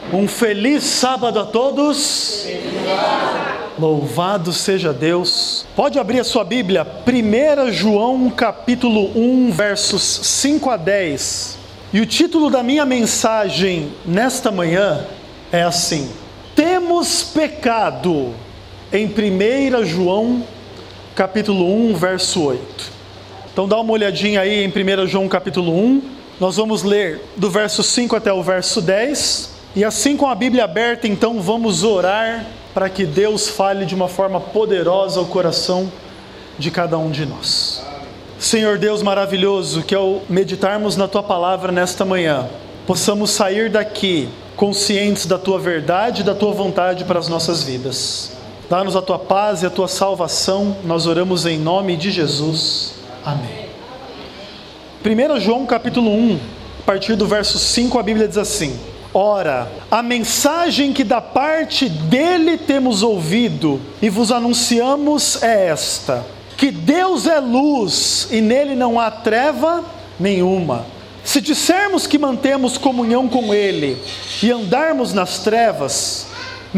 Um feliz sábado a todos. Louvado seja Deus. Pode abrir a sua Bíblia, 1 João capítulo 1, versos 5 a 10. E o título da minha mensagem nesta manhã é assim: Temos pecado, em 1 João capítulo 1, verso 8. Então dá uma olhadinha aí em 1 João capítulo 1. Nós vamos ler do verso 5 até o verso 10. E assim, com a Bíblia aberta, então vamos orar para que Deus fale de uma forma poderosa ao coração de cada um de nós. Senhor Deus maravilhoso, que ao meditarmos na Tua palavra nesta manhã, possamos sair daqui conscientes da Tua verdade e da Tua vontade para as nossas vidas. Dá-nos a Tua paz e a Tua salvação, nós oramos em nome de Jesus. Amém. 1 João capítulo 1, a partir do verso 5, a Bíblia diz assim: Ora, a mensagem que da parte dele temos ouvido e vos anunciamos é esta: que Deus é luz e nele não há treva nenhuma. Se dissermos que mantemos comunhão com ele e andarmos nas trevas,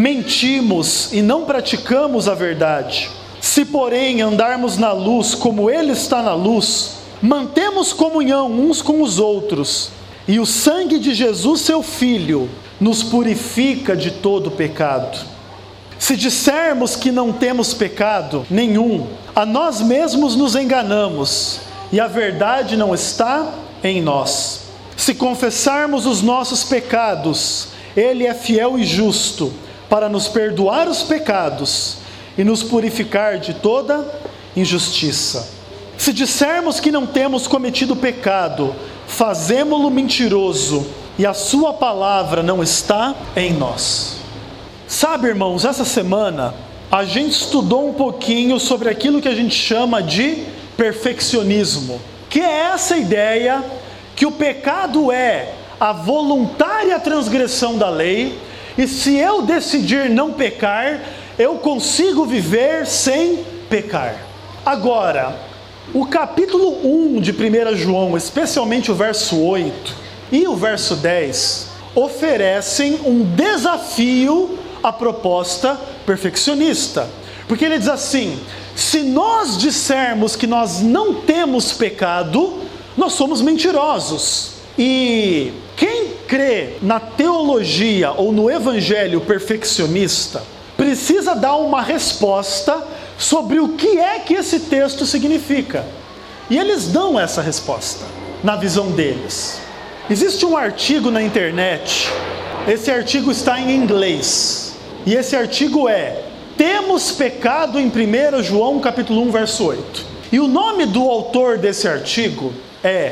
mentimos e não praticamos a verdade. Se, porém, andarmos na luz como ele está na luz, mantemos comunhão uns com os outros, e o sangue de Jesus, seu Filho, nos purifica de todo pecado. Se dissermos que não temos pecado nenhum, a nós mesmos nos enganamos, e a verdade não está em nós. Se confessarmos os nossos pecados, Ele é fiel e justo para nos perdoar os pecados e nos purificar de toda injustiça. Se dissermos que não temos cometido pecado, fazemo-lo mentiroso, e a sua palavra não está em nós. Sabe, irmãos, essa semana a gente estudou um pouquinho sobre aquilo que a gente chama de perfeccionismo, que é essa ideia que o pecado é a voluntária transgressão da lei, e se eu decidir não pecar, eu consigo viver sem pecar. Agora, o capítulo 1 de 1 João, especialmente o verso 8 e o verso 10, oferecem um desafio à proposta perfeccionista. Porque ele diz assim: se nós dissermos que nós não temos pecado, nós somos mentirosos. E quem crê na teologia ou no evangelho perfeccionista precisa dar uma resposta sobre o que é que esse texto significa. E eles dão essa resposta, na visão deles. Existe um artigo na internet, esse artigo está em inglês, e esse artigo é: Temos pecado em 1 João capítulo 1, verso 8. E o nome do autor desse artigo é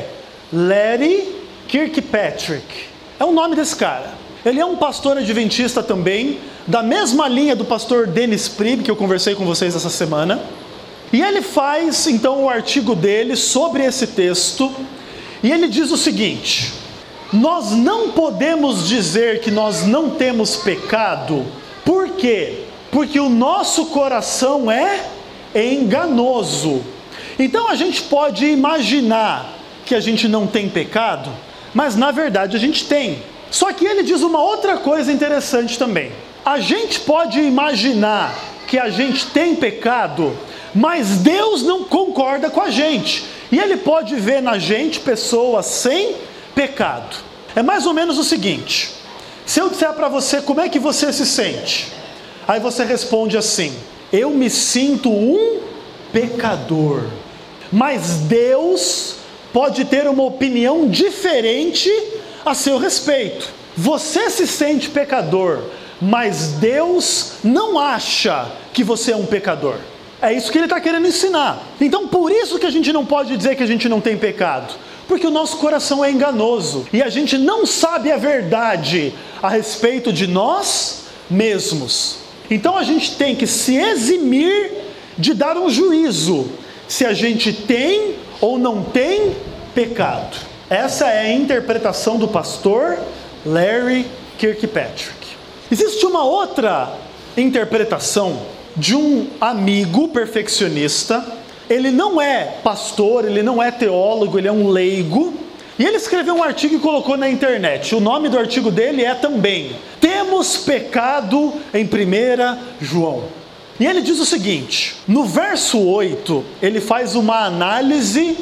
Larry Kirkpatrick. É o nome desse cara. Ele é um pastor adventista também, da mesma linha do pastor Dennis Priebe, que eu conversei com vocês essa semana. E ele faz então o artigo dele sobre esse texto, e ele diz o seguinte: nós não podemos dizer que nós não temos pecado. Por quê? Porque o nosso coração é enganoso. Então a gente pode imaginar que a gente não tem pecado, mas na verdade a gente tem. Só que ele diz uma outra coisa interessante também. A gente pode imaginar que a gente tem pecado, mas Deus não concorda com a gente. E Ele pode ver na gente pessoas sem pecado. É mais ou menos o seguinte: se eu disser para você como é que você se sente, aí você responde assim: eu me sinto um pecador. Mas Deus pode ter uma opinião diferente a seu respeito. Você se sente pecador, mas Deus não acha que você é um pecador. É isso que ele está querendo ensinar. Então por isso que a gente não pode dizer que a gente não tem pecado, porque o nosso coração é enganoso, e a gente não sabe a verdade a respeito de nós mesmos. Então a gente tem que se eximir de dar um juízo se a gente tem ou não tem pecado. Essa é a interpretação do pastor Larry Kirkpatrick. Existe uma outra interpretação de um amigo perfeccionista. Ele não é pastor, ele não é teólogo, ele é um leigo. E ele escreveu um artigo e colocou na internet. O nome do artigo dele é também: temos pecado em 1 João. E ele diz o seguinte, no verso 8, ele faz uma análise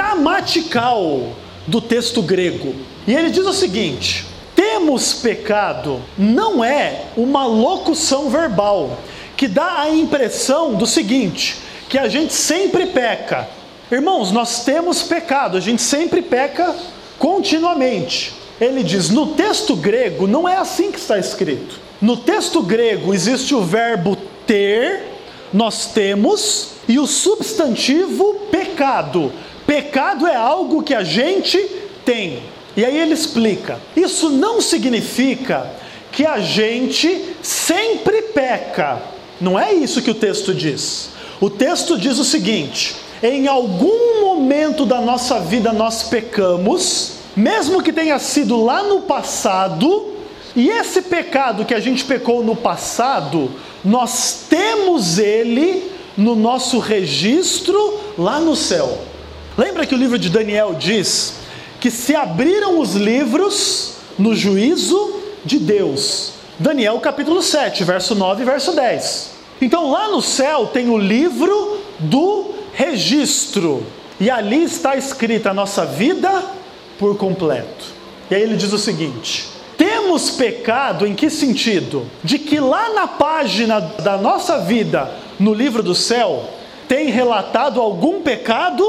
gramatical do texto grego. E ele diz o seguinte, temos pecado não é uma locução verbal, que dá a impressão do seguinte, que a gente sempre peca. Irmãos, nós temos pecado, a gente sempre peca continuamente. Ele diz, no texto grego não é assim que está escrito. No texto grego existe o verbo ter, nós temos, e o substantivo pecado. Pecado é algo que a gente tem. E aí ele explica, isso não significa que a gente sempre peca. Não é isso que o texto diz. O texto diz o seguinte, em algum momento da nossa vida nós pecamos, mesmo que tenha sido lá no passado, e esse pecado que a gente pecou no passado, nós temos ele no nosso registro lá no céu. Lembra que o livro de Daniel diz que se abriram os livros no juízo de Deus. Daniel capítulo 7, verso 9 e verso 10. Então lá no céu tem o livro do registro. E ali está escrita a nossa vida por completo. E aí ele diz o seguinte, temos pecado em que sentido? De que lá na página da nossa vida, no livro do céu, tem relatado algum pecado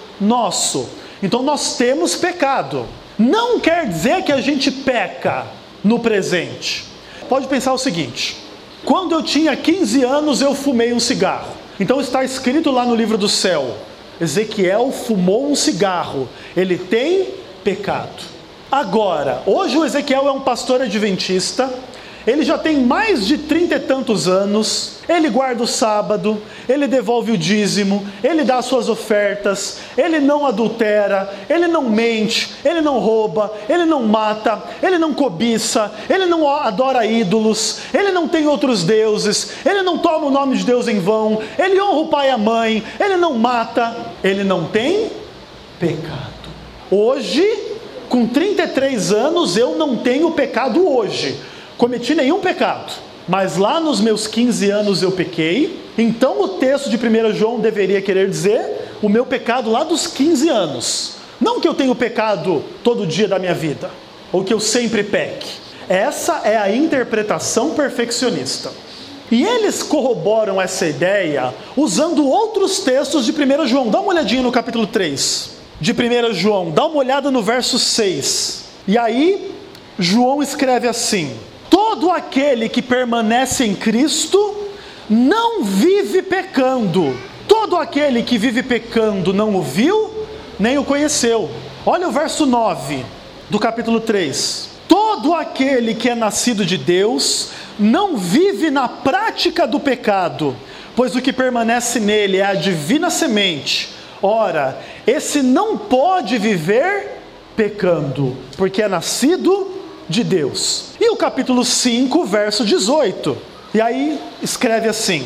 nosso. Então nós temos pecado. Não quer dizer que a gente peca no presente. Pode pensar o seguinte, quando eu tinha 15 anos eu fumei um cigarro. Então está escrito lá no livro do céu, Ezequiel fumou um cigarro, ele tem pecado. Agora, hoje o Ezequiel é um pastor adventista, ele já tem mais de 30 e tantos anos, ele guarda o sábado, ele devolve o dízimo, ele dá as suas ofertas, ele não adultera, ele não mente, ele não rouba, ele não mata, ele não cobiça, ele não adora ídolos, ele não tem outros deuses, ele não toma o nome de Deus em vão, ele honra o pai e a mãe, ele não mata, ele não tem pecado. Hoje, com 33 anos, eu não tenho pecado hoje. Cometi nenhum pecado, mas lá nos meus 15 anos eu pequei, então o texto de 1 João deveria querer dizer o meu pecado lá dos 15 anos. Não que eu tenho pecado todo dia da minha vida, ou que eu sempre peque. Essa é a interpretação perfeccionista. E eles corroboram essa ideia usando outros textos de 1 João. Dá uma olhadinha no capítulo 3 de 1 João, dá uma olhada no verso 6. E aí, João escreve assim, todo aquele que permanece em Cristo não vive pecando. Todo aquele que vive pecando não o viu, nem o conheceu. Olha o verso 9 do capítulo 3. Todo aquele que é nascido de Deus não vive na prática do pecado, pois o que permanece nele é a divina semente. Ora, esse não pode viver pecando, porque é nascido de Deus. E o capítulo 5, verso 18. E aí escreve assim,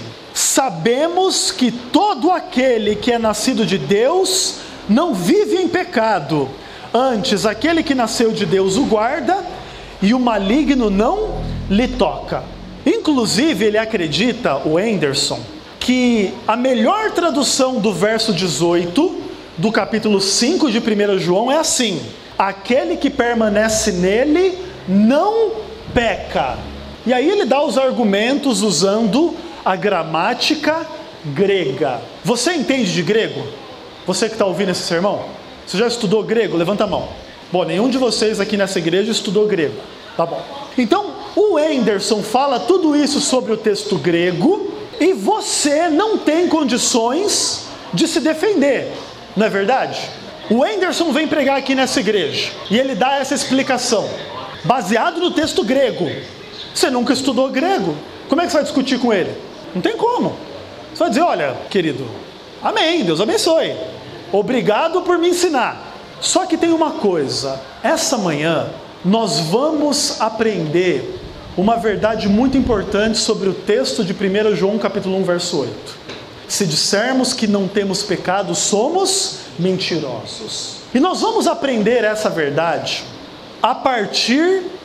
sabemos que todo aquele que é nascido de Deus não vive em pecado. Antes, aquele que nasceu de Deus o guarda, e o maligno não lhe toca. Inclusive, ele acredita, o Anderson, que a melhor tradução do verso 18 do capítulo 5 de 1 João é assim, aquele que permanece nele não peca. E aí ele dá os argumentos usando a gramática grega. Você entende de grego? Você que está ouvindo esse sermão? Você já estudou grego? Levanta a mão. Bom, nenhum de vocês aqui nessa igreja estudou grego. Tá bom. Então, o Anderson fala tudo isso sobre o texto grego e você não tem condições de se defender. Não é verdade? O Anderson vem pregar aqui nessa igreja e ele dá essa explicação, baseado no texto grego. Você nunca estudou grego? Como é que você vai discutir com ele? Não tem como. Você vai dizer, olha, querido, amém, Deus abençoe. Obrigado por me ensinar. Só que tem uma coisa, essa manhã nós vamos aprender uma verdade muito importante sobre o texto de 1 João capítulo 1, verso 8. Se dissermos que não temos pecado, somos mentirosos. E nós vamos aprender essa verdade a partir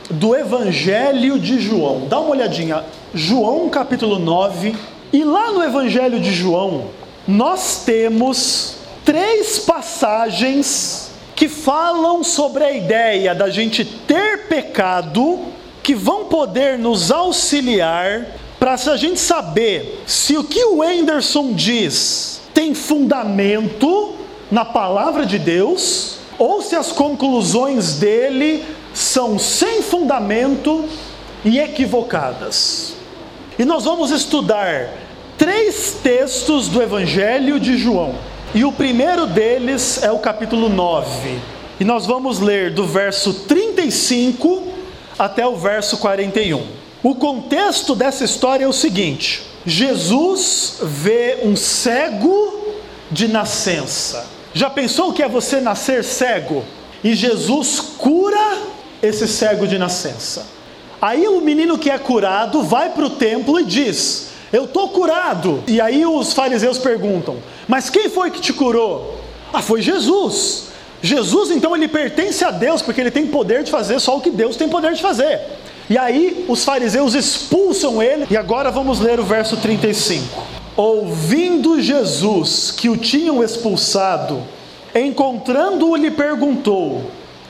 do Evangelho de João. Dá uma olhadinha, João capítulo 9, e lá no Evangelho de João, nós temos 3 passagens que falam sobre a ideia da gente ter pecado, que vão poder nos auxiliar para a gente saber se o que o Anderson diz tem fundamento na palavra de Deus, ou se as conclusões dele são sem fundamento e equivocadas. E nós vamos estudar 3 textos do Evangelho de João. E o primeiro deles é o capítulo 9. E nós vamos ler do verso 35 até o verso 41. O contexto dessa história é o seguinte: Jesus vê um cego de nascença. Já pensou o que é você nascer cego? E Jesus cura esse cego de nascença. Aí o menino que é curado vai para o templo e diz: eu estou curado. E aí os fariseus perguntam: mas quem foi que te curou? Ah, foi Jesus. Jesus então ele pertence a Deus, porque ele tem poder de fazer só o que Deus tem poder de fazer. E aí os fariseus expulsam ele. E agora vamos ler o verso 35. Ouvindo Jesus que o tinham expulsado, encontrando-o lhe perguntou: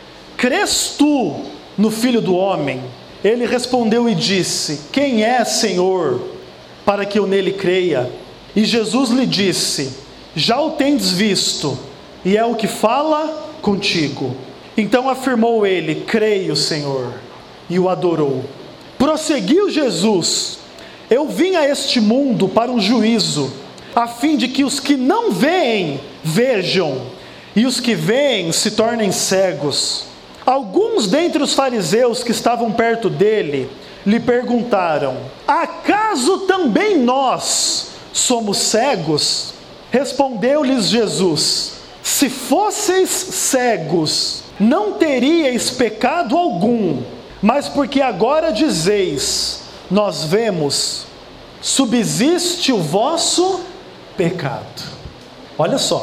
crês tu no Filho do Homem? Ele respondeu e disse: quem é, Senhor, para que eu nele creia? E Jesus lhe disse: já o tendes visto, e é o que fala contigo. Então afirmou ele: creio, Senhor, e o adorou. Prosseguiu Jesus: eu vim a este mundo para um juízo, a fim de que os que não veem, vejam, e os que veem se tornem cegos. Alguns dentre os fariseus que estavam perto dele lhe perguntaram: acaso também nós somos cegos? Respondeu-lhes Jesus: se fosseis cegos, não teríeis pecado algum, mas porque agora dizeis: nós vemos, subsiste o vosso pecado. Olha só,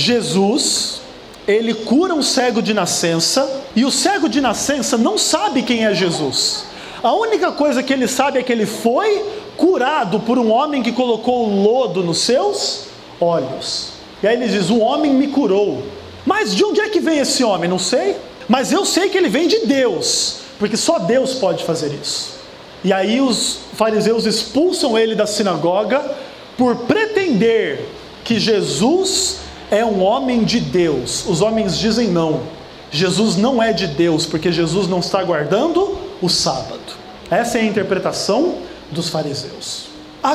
Jesus, ele cura um cego de nascença, e o cego de nascença não sabe quem é Jesus. A única coisa que ele sabe é que ele foi curado por um homem que colocou lodo nos seus olhos. E aí ele diz: um homem me curou. Mas de onde é que vem esse homem? Não sei, mas eu sei que ele vem de Deus, porque só Deus pode fazer isso. E aí os fariseus expulsam ele da sinagoga por pretender que Jesus é um homem de Deus. Os homens dizem não, Jesus não é de Deus, porque Jesus não está guardando o sábado. Essa é a interpretação dos fariseus.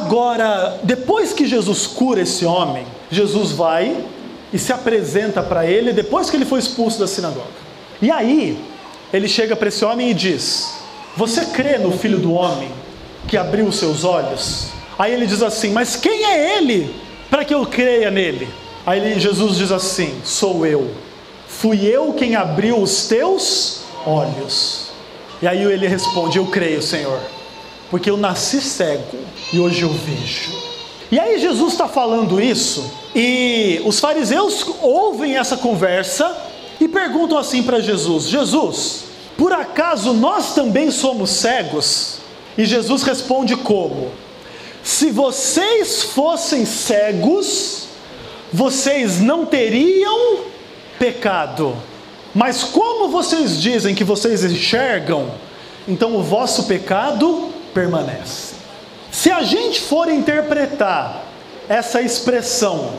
Agora, depois que Jesus cura esse homem, Jesus vai e se apresenta para ele depois que ele foi expulso da sinagoga. E aí ele chega para esse homem e diz: você crê no Filho do Homem que abriu os seus olhos? Aí ele diz assim: mas quem é ele para que eu creia nele? Aí Jesus diz assim: sou eu. Fui eu quem abriu os teus olhos. E aí ele responde: eu creio, Senhor, porque eu nasci cego e hoje eu vejo. E aí Jesus está falando isso, e os fariseus ouvem essa conversa e perguntam assim para Jesus: Jesus, por acaso nós também somos cegos? E Jesus responde como? Se vocês fossem cegos, vocês não teriam pecado. Mas como vocês dizem que vocês enxergam, então o vosso pecado permanece. Se a gente for interpretar essa expressão,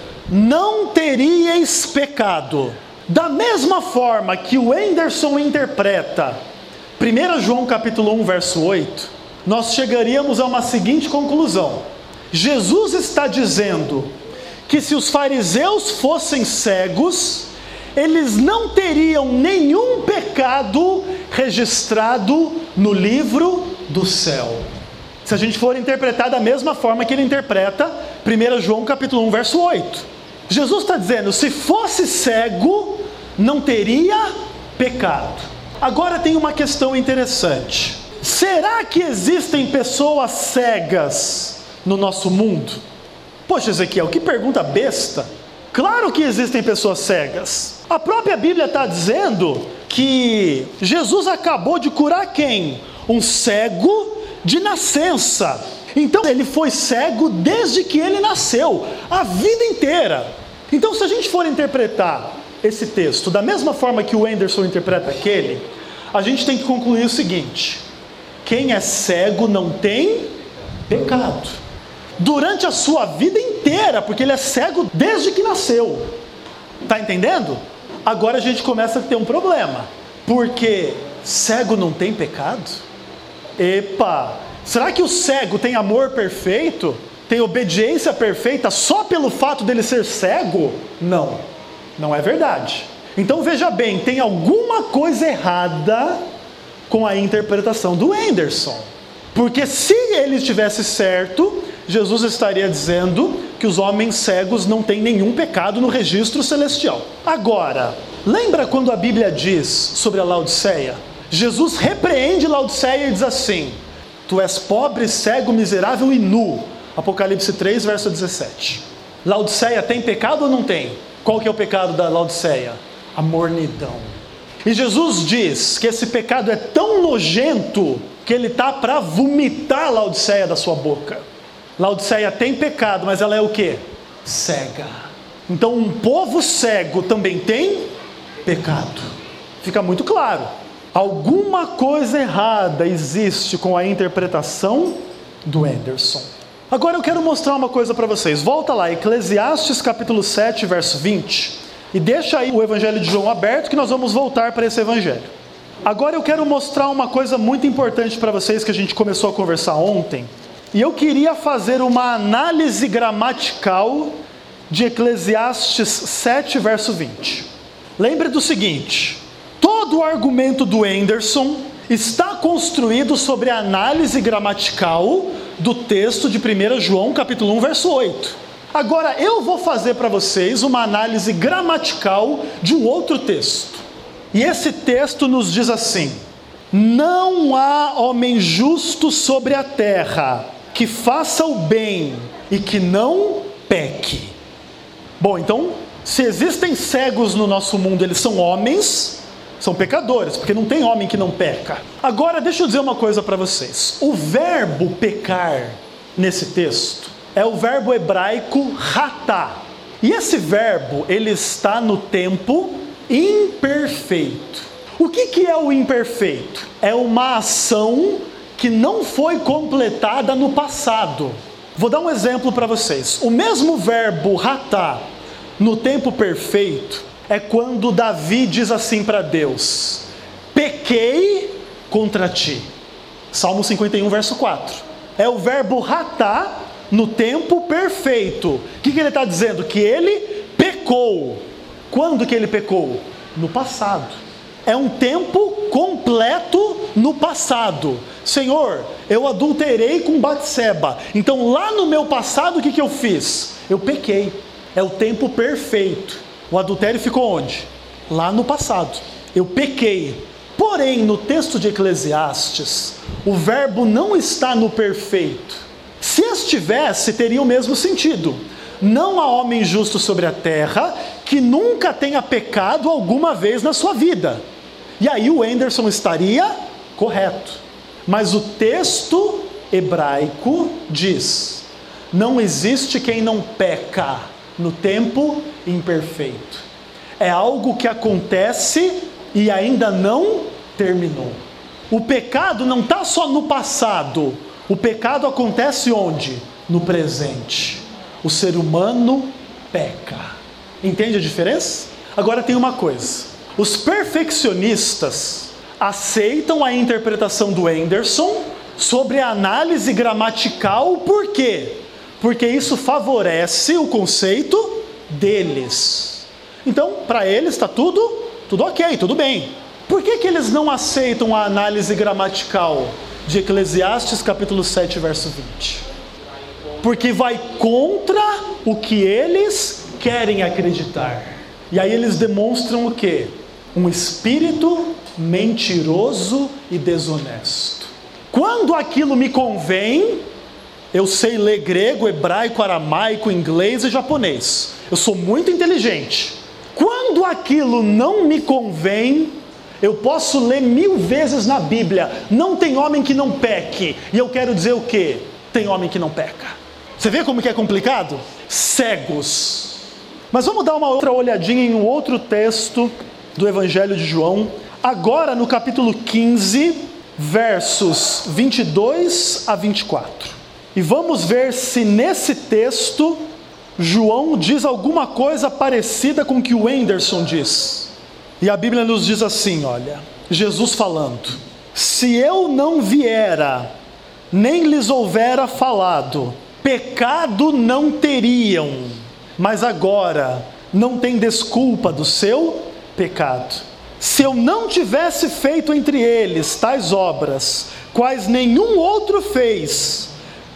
não teríeis pecado, da mesma forma que o Anderson interpreta 1 João capítulo 1, verso 8, nós chegaríamos a uma seguinte conclusão: Jesus está dizendo que se os fariseus fossem cegos, eles não teriam nenhum pecado registrado no livro do céu. Se a gente for interpretar da mesma forma que ele interpreta 1 João capítulo 1, verso 8. Jesus está dizendo: se fosse cego, não teria pecado. Agora tem uma questão interessante. Será que existem pessoas cegas no nosso mundo? Poxa, Ezequiel, que pergunta besta. Claro que existem pessoas cegas. A própria Bíblia está dizendo que Jesus acabou de curar quem? Um cego de nascença. Então ele foi cego desde que ele nasceu, a vida inteira. Então, se a gente for interpretar esse texto da mesma forma que o Anderson interpreta aquele, a gente tem que concluir o seguinte: quem é cego não tem pecado durante a sua vida inteira, porque ele é cego desde que nasceu. Tá entendendo? Agora a gente começa a ter um problema, porque cego não tem pecado? Epa! Será que o cego tem amor perfeito? Tem obediência perfeita só pelo fato dele ser cego? Não, não é verdade. Então veja bem, tem alguma coisa errada com a interpretação do Anderson. Porque se ele estivesse certo, Jesus estaria dizendo que os homens cegos não têm nenhum pecado no registro celestial. Agora, lembra quando a Bíblia diz sobre a Laodiceia? Jesus repreende Laodiceia e diz assim: tu és pobre, cego, miserável e nu. Apocalipse 3, verso 17. Laodiceia tem pecado ou não tem? Qual que é o pecado da Laodiceia? A mornidão. E Jesus diz que esse pecado é tão nojento que ele está para vomitar a Laodiceia da sua boca. Laodiceia tem pecado, mas ela é o quê? Cega. Então um povo cego também tem pecado. Fica muito claro. Alguma coisa errada existe com a interpretação do Anderson. Agora eu quero mostrar uma coisa para vocês. Volta lá, Eclesiastes capítulo 7, verso 20. E deixa aí o Evangelho de João aberto, que nós vamos voltar para esse Evangelho. Agora eu quero mostrar uma coisa muito importante para vocês, que a gente começou a conversar ontem. E eu queria fazer uma análise gramatical de Eclesiastes 7, verso 20. Lembre do seguinte: todo o argumento do Anderson está construído sobre a análise gramatical do texto de 1 João capítulo 1, verso 8. Agora eu vou fazer para vocês uma análise gramatical de um outro texto. E esse texto nos diz assim: não há homem justo sobre a terra que faça o bem e que não peque. Bom, então, se existem cegos no nosso mundo, eles são homens, são pecadores, porque não tem homem que não peca. Agora, deixa eu dizer uma coisa para vocês. O verbo pecar, nesse texto, é o verbo hebraico ratá. E esse verbo, ele está no tempo imperfeito. O que é o imperfeito? É uma ação que não foi completada no passado. Vou dar um exemplo para vocês. O mesmo verbo ratá, no tempo perfeito, é quando Davi diz assim para Deus: pequei contra ti. Salmo 51, verso 4. É o verbo ratá no tempo perfeito. O que ele está dizendo? Que ele pecou. Quando que ele pecou? No passado. É um tempo completo no passado. Senhor, eu adulterei com Batseba. Então lá no meu passado o que eu fiz? Eu pequei. É o tempo perfeito. O adultério ficou onde? Lá no passado. Eu pequei. Porém, no texto de Eclesiastes, o verbo não está no perfeito. Se estivesse, teria o mesmo sentido. Não há homem justo sobre a terra que nunca tenha pecado alguma vez na sua vida. E aí o Anderson estaria correto. Mas o texto hebraico diz: não existe quem não peca no tempo imperfeito. É algo que acontece e ainda não terminou. O pecado não está só no passado. O pecado acontece onde? No presente. O ser humano peca. Entende a diferença? Agora tem uma coisa. Os perfeccionistas aceitam a interpretação do Anderson sobre a análise gramatical. Por quê? Porque isso favorece o conceito deles. Então, para eles está tudo ok, tudo bem. Por que eles não aceitam a análise gramatical de Eclesiastes capítulo 7, verso 20? Porque vai contra o que eles querem acreditar. E aí eles demonstram o quê? Um espírito mentiroso e desonesto. Quando aquilo me convém, eu sei ler grego, hebraico, aramaico, inglês e japonês. Eu sou muito inteligente. Quando aquilo não me convém, Eu posso ler 1000 vezes na Bíblia, não tem homem que não peque. E eu quero dizer o quê? Tem homem que não peca. Você vê como que é complicado? Cegos. Mas vamos dar uma outra olhadinha em um outro texto do Evangelho de João. Agora no capítulo 15, versos 22 a 24. E vamos ver se nesse texto João diz alguma coisa parecida com o que o Anderson diz. E a Bíblia nos diz assim, olha, Jesus falando: se eu não viera, nem lhes houvera falado, pecado não teriam, mas agora não tem desculpa do seu pecado. Se eu não tivesse feito entre eles tais obras, quais nenhum outro fez,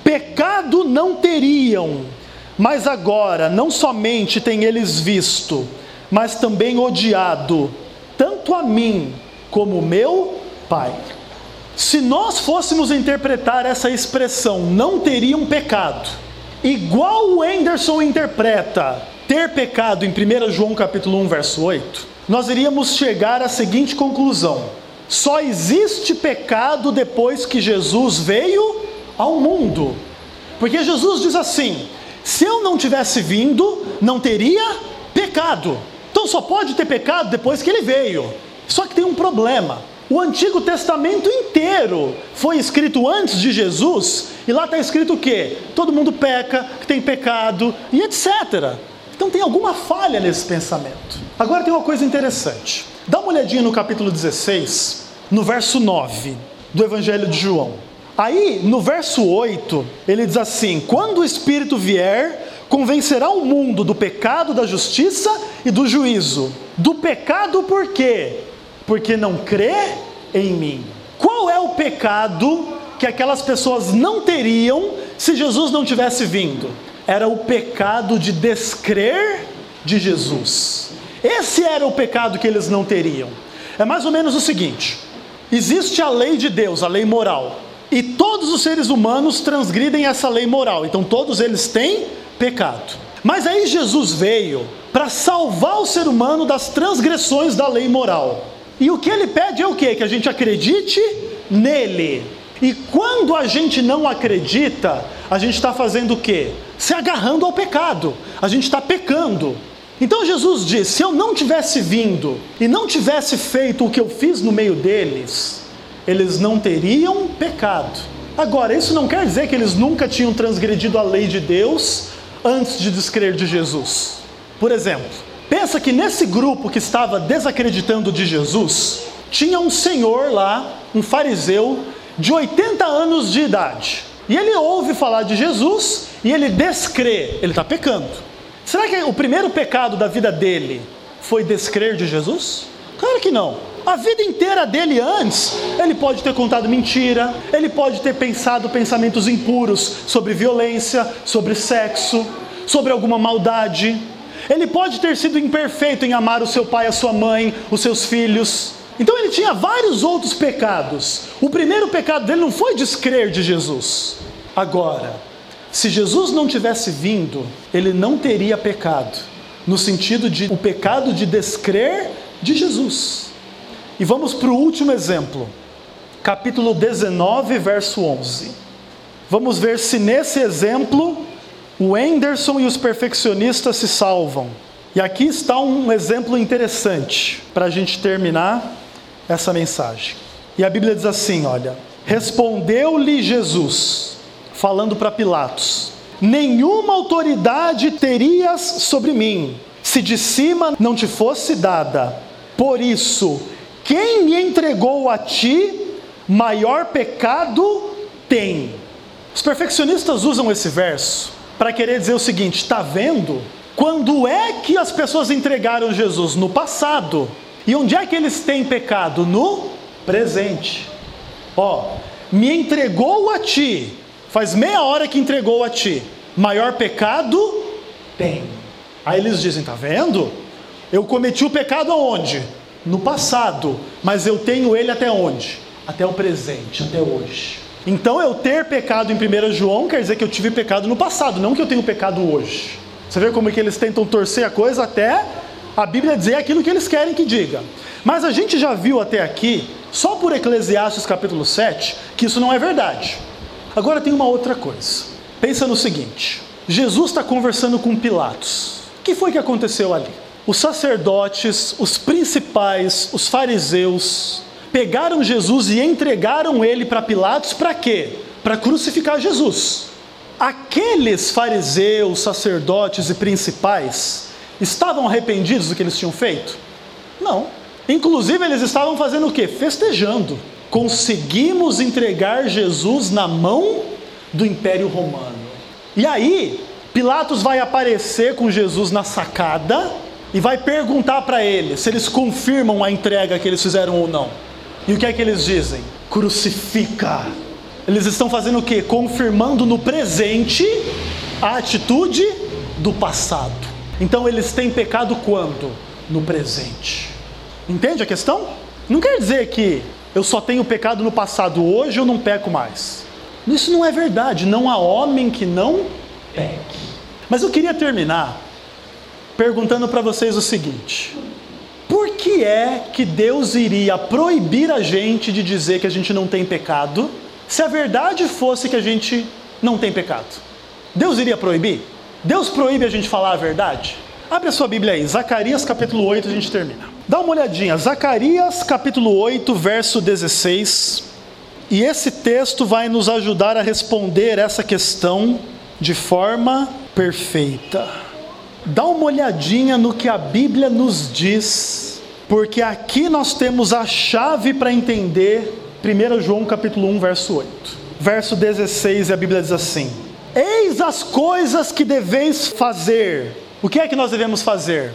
pecado não teriam, mas agora não somente têm eles visto, mas também odiado, tanto a mim como o meu Pai. Se nós fôssemos interpretar essa expressão, não teriam pecado, igual o Anderson interpreta, ter pecado em 1 João capítulo 1, verso 8, nós iríamos chegar à seguinte conclusão: só existe pecado depois que Jesus veio ao mundo. Porque Jesus diz assim: se eu não tivesse vindo, não teria pecado. Então só pode ter pecado depois que ele veio. Só que tem um problema. O Antigo Testamento inteiro foi escrito antes de Jesus, e lá está escrito o quê? Todo mundo peca, que tem pecado, e etc. Então tem alguma falha nesse pensamento. Agora tem uma coisa interessante. Dá uma olhadinha no capítulo 16, no verso 9 do Evangelho de João. Aí, no verso 8, ele diz assim: quando o Espírito vier, convencerá o mundo do pecado, da justiça e do juízo. Do pecado por quê? Porque não crê em mim. Qual é o pecado que aquelas pessoas não teriam se Jesus não tivesse vindo? Era o pecado de descrer de Jesus. Esse era o pecado que eles não teriam. É mais ou menos o seguinte: existe a lei de Deus, a lei moral, e todos os seres humanos transgridem essa lei moral, então todos eles têm pecado. Mas aí Jesus veio para salvar o ser humano das transgressões da lei moral. E o que ele pede é o quê? Que a gente acredite nele. E quando a gente não acredita, a gente está fazendo o quê? Se agarrando ao pecado. A gente está pecando. Então Jesus diz: se eu não tivesse vindo e não tivesse feito o que eu fiz no meio deles, eles não teriam pecado. Agora, isso não quer dizer que eles nunca tinham transgredido a lei de Deus antes de descrer de Jesus. Por exemplo, pensa que nesse grupo que estava desacreditando de Jesus, tinha um senhor lá, um fariseu, de 80 anos de idade. E ele ouve falar de Jesus e ele descrê, ele está pecando. Será que o primeiro pecado da vida dele foi descrer de Jesus? Claro que não. A vida inteira dele antes, ele pode ter contado mentira, ele pode ter pensado pensamentos impuros sobre violência, sobre sexo, sobre alguma maldade. Ele pode ter sido imperfeito em amar o seu pai, a sua mãe, os seus filhos. Então ele tinha vários outros pecados. O primeiro pecado dele não foi descrer de Jesus. Agora, se Jesus não tivesse vindo, ele não teria pecado, no sentido de o pecado de descrer de Jesus. E vamos para o último exemplo, capítulo 19, verso 11. Vamos ver se nesse exemplo o Anderson e os perfeccionistas se salvam. E aqui está um exemplo interessante para a gente terminar essa mensagem. E a Bíblia diz assim, olha: respondeu-lhe Jesus, falando para Pilatos: nenhuma autoridade terias sobre mim, se de cima não te fosse dada. Por isso, quem me entregou a ti, maior pecado tem. Os perfeccionistas usam esse verso para querer dizer o seguinte: está vendo? Quando é que as pessoas entregaram Jesus? No passado. E onde é que eles têm pecado? No presente. Me entregou a ti, faz meia hora que entregou a ti, maior pecado tem. Aí eles dizem: está vendo? Eu cometi o pecado aonde? No passado, mas eu tenho ele até onde? Até o presente, até hoje. Então eu ter pecado em 1 João quer dizer que eu tive pecado no passado, não que eu tenho pecado hoje. Você vê como é que eles tentam torcer a coisa até a Bíblia dizer aquilo que eles querem que diga. Mas a gente já viu até aqui, só por Eclesiastes capítulo 7, que isso não é verdade. Agora tem uma outra coisa. Pensa no seguinte: Jesus está conversando com Pilatos. O que foi que aconteceu ali? Os sacerdotes, os principais, os fariseus, pegaram Jesus e entregaram ele para Pilatos para quê? Para crucificar Jesus. Aqueles fariseus, sacerdotes e principais estavam arrependidos do que eles tinham feito? Não. Inclusive eles estavam fazendo o quê? Festejando. Conseguimos entregar Jesus na mão do Império Romano. E aí, Pilatos vai aparecer com Jesus na sacada e vai perguntar para eles se eles confirmam a entrega que eles fizeram ou não. E o que é que eles dizem? Crucifica. Eles estão fazendo o quê? Confirmando no presente a atitude do passado. Então eles têm pecado quando? No presente. Entende a questão? Não quer dizer que eu só tenho pecado no passado, hoje eu não peco mais. Isso não é verdade, não há homem que não peque. Mas eu queria terminar perguntando para vocês o seguinte: por que é que Deus iria proibir a gente de dizer que a gente não tem pecado, se a verdade fosse que a gente não tem pecado? Deus iria proibir? Deus proíbe a gente falar a verdade? Abre a sua Bíblia aí, Zacarias capítulo 8, a gente termina. Dá uma olhadinha, Zacarias capítulo 8, verso 16. E esse texto vai nos ajudar a responder essa questão de forma perfeita. Dá uma olhadinha no que a Bíblia nos diz, porque aqui nós temos a chave para entender 1 João capítulo 1, verso 8. Verso 16, a Bíblia diz assim: eis as coisas que deveis fazer. O que é que nós devemos fazer?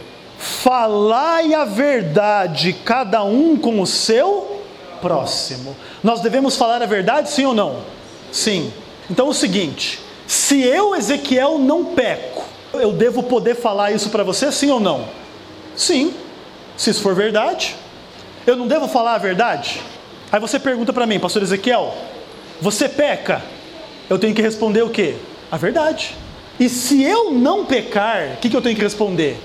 Falai a verdade, cada um com o seu próximo. Nós devemos falar a verdade, sim ou não? Sim. Então é o seguinte: se eu, Ezequiel, não peco, eu devo poder falar isso para você, sim ou não? Sim. Se isso for verdade, eu não devo falar a verdade? Aí você pergunta para mim: pastor Ezequiel, você peca? Eu tenho que responder o quê? A verdade. E se eu não pecar, o que eu tenho que responder?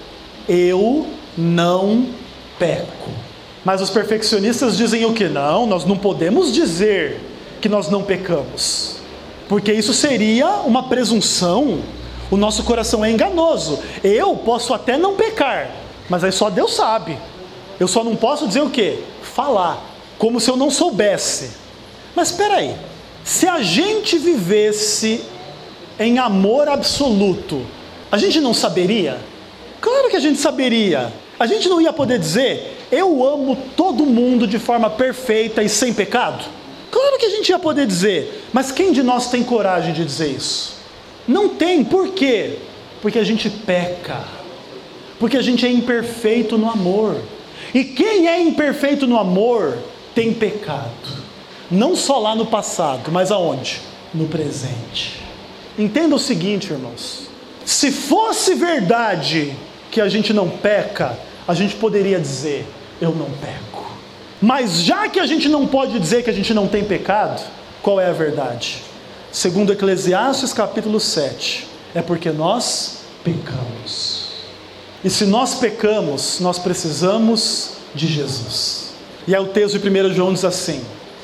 Eu não peco. Mas os perfeccionistas dizem o quê? Não, nós não podemos dizer que nós não pecamos, porque isso seria uma presunção. O nosso coração é enganoso. Eu posso até não pecar, mas aí só Deus sabe. Eu só não posso dizer o quê? Falar, como se eu não soubesse. Mas espera aí, se a gente vivesse em amor absoluto, a gente não saberia? Claro que a gente saberia. A gente não ia poder dizer: eu amo todo mundo de forma perfeita e sem pecado? Claro que a gente ia poder dizer, mas quem de nós tem coragem de dizer isso? Não tem. Por quê? Porque a gente peca, porque a gente é imperfeito no amor. E quem é imperfeito no amor tem pecado, não só lá no passado, mas aonde? No presente. Entenda o seguinte, irmãos: se fosse verdade que a gente não peca, a gente poderia dizer: eu não peco. Mas já que a gente não pode dizer que a gente não tem pecado, qual é a verdade? Segundo Eclesiastes capítulo 7, é porque nós pecamos. E se nós pecamos, nós precisamos de Jesus. E aí o texto de 1 João diz assim: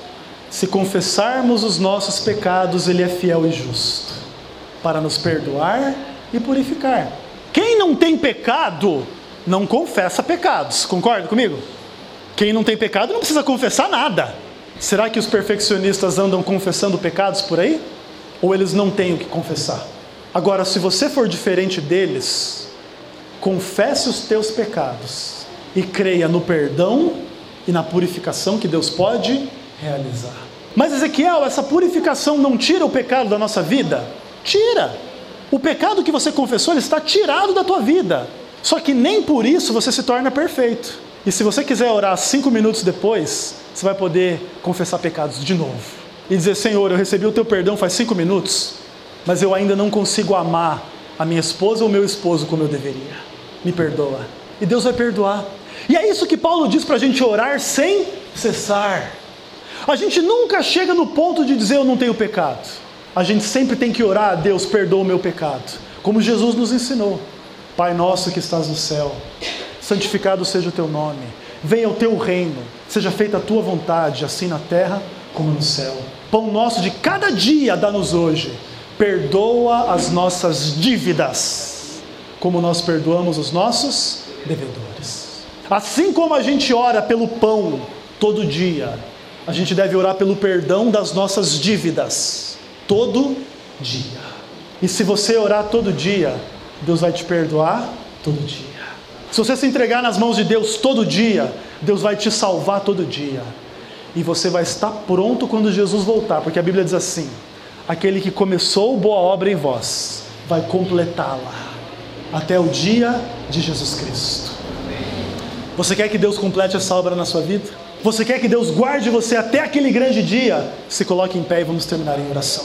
se confessarmos os nossos pecados, Ele é fiel e justo para nos perdoar e purificar. Quem não tem pecado, não confessa pecados. Concorda comigo? Quem não tem pecado não precisa confessar nada. Será que os perfeccionistas andam confessando pecados por aí? Ou eles não têm o que confessar? Agora, se você for diferente deles, confesse os teus pecados e creia no perdão e na purificação que Deus pode realizar. Mas Ezequiel, essa purificação não tira o pecado da nossa vida? Tira. O pecado que você confessou, ele está tirado da tua vida. Só que nem por isso você se torna perfeito. E se você quiser orar 5 minutos depois, você vai poder confessar pecados de novo. E dizer: Senhor, eu recebi o teu perdão faz 5 minutos, mas eu ainda não consigo amar a minha esposa ou o meu esposo como eu deveria. Me perdoa. E Deus vai perdoar. E é isso que Paulo diz para a gente orar sem cessar. A gente nunca chega no ponto de dizer: eu não tenho pecado. A gente sempre tem que orar: a Deus, perdoa o meu pecado. Como Jesus nos ensinou: Pai nosso que estás no céu, santificado seja o teu nome, venha o teu reino, seja feita a tua vontade, assim na terra como no céu. Pão nosso de cada dia dá-nos hoje. Perdoa as nossas dívidas, como nós perdoamos os nossos devedores. Assim como a gente ora pelo pão todo dia, a gente deve orar pelo perdão das nossas dívidas todo dia. E se você orar todo dia, Deus vai te perdoar todo dia. Se você se entregar nas mãos de Deus todo dia, Deus vai te salvar todo dia. E você vai estar pronto quando Jesus voltar, porque a Bíblia diz assim: aquele que começou boa obra em vós, vai completá-la até o dia de Jesus Cristo. Você quer que Deus complete essa obra na sua vida? Você quer que Deus guarde você até aquele grande dia? Se coloque em pé e vamos terminar em oração.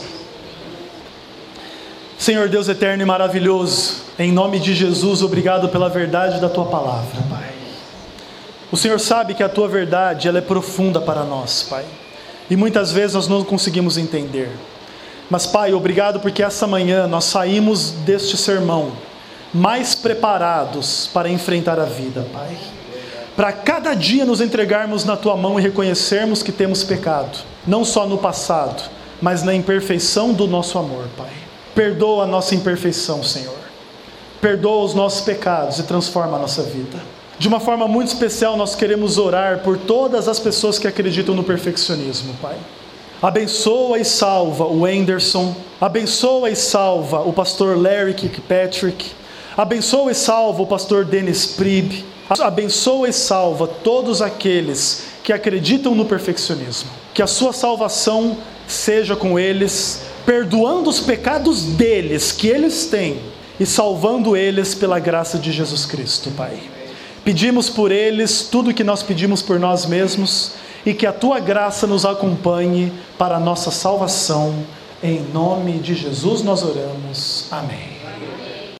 Senhor Deus eterno e maravilhoso, em nome de Jesus, obrigado pela verdade da Tua palavra, Pai. O Senhor sabe que a Tua verdade, ela é profunda para nós, Pai. E muitas vezes nós não conseguimos entender. Mas, Pai, obrigado porque essa manhã nós saímos deste sermão mais preparados para enfrentar a vida, Pai. Para cada dia nos entregarmos na Tua mão e reconhecermos que temos pecado, não só no passado, mas na imperfeição do nosso amor, Pai. Perdoa a nossa imperfeição, Senhor. Perdoa os nossos pecados e transforma a nossa vida. De uma forma muito especial, nós queremos orar por todas as pessoas que acreditam no perfeccionismo, Pai. Abençoa e salva o Anderson. Abençoa e salva o pastor Larry Kirkpatrick. Abençoa e salva o pastor Dennis Prieb. Abençoa e salva todos aqueles que acreditam no perfeccionismo. Que a sua salvação seja com eles, perdoando os pecados deles, que eles têm, e salvando eles pela graça de Jesus Cristo, Pai. Pedimos por eles tudo o que nós pedimos por nós mesmos, e que a Tua graça nos acompanhe para a nossa salvação. Em nome de Jesus nós oramos. Amém.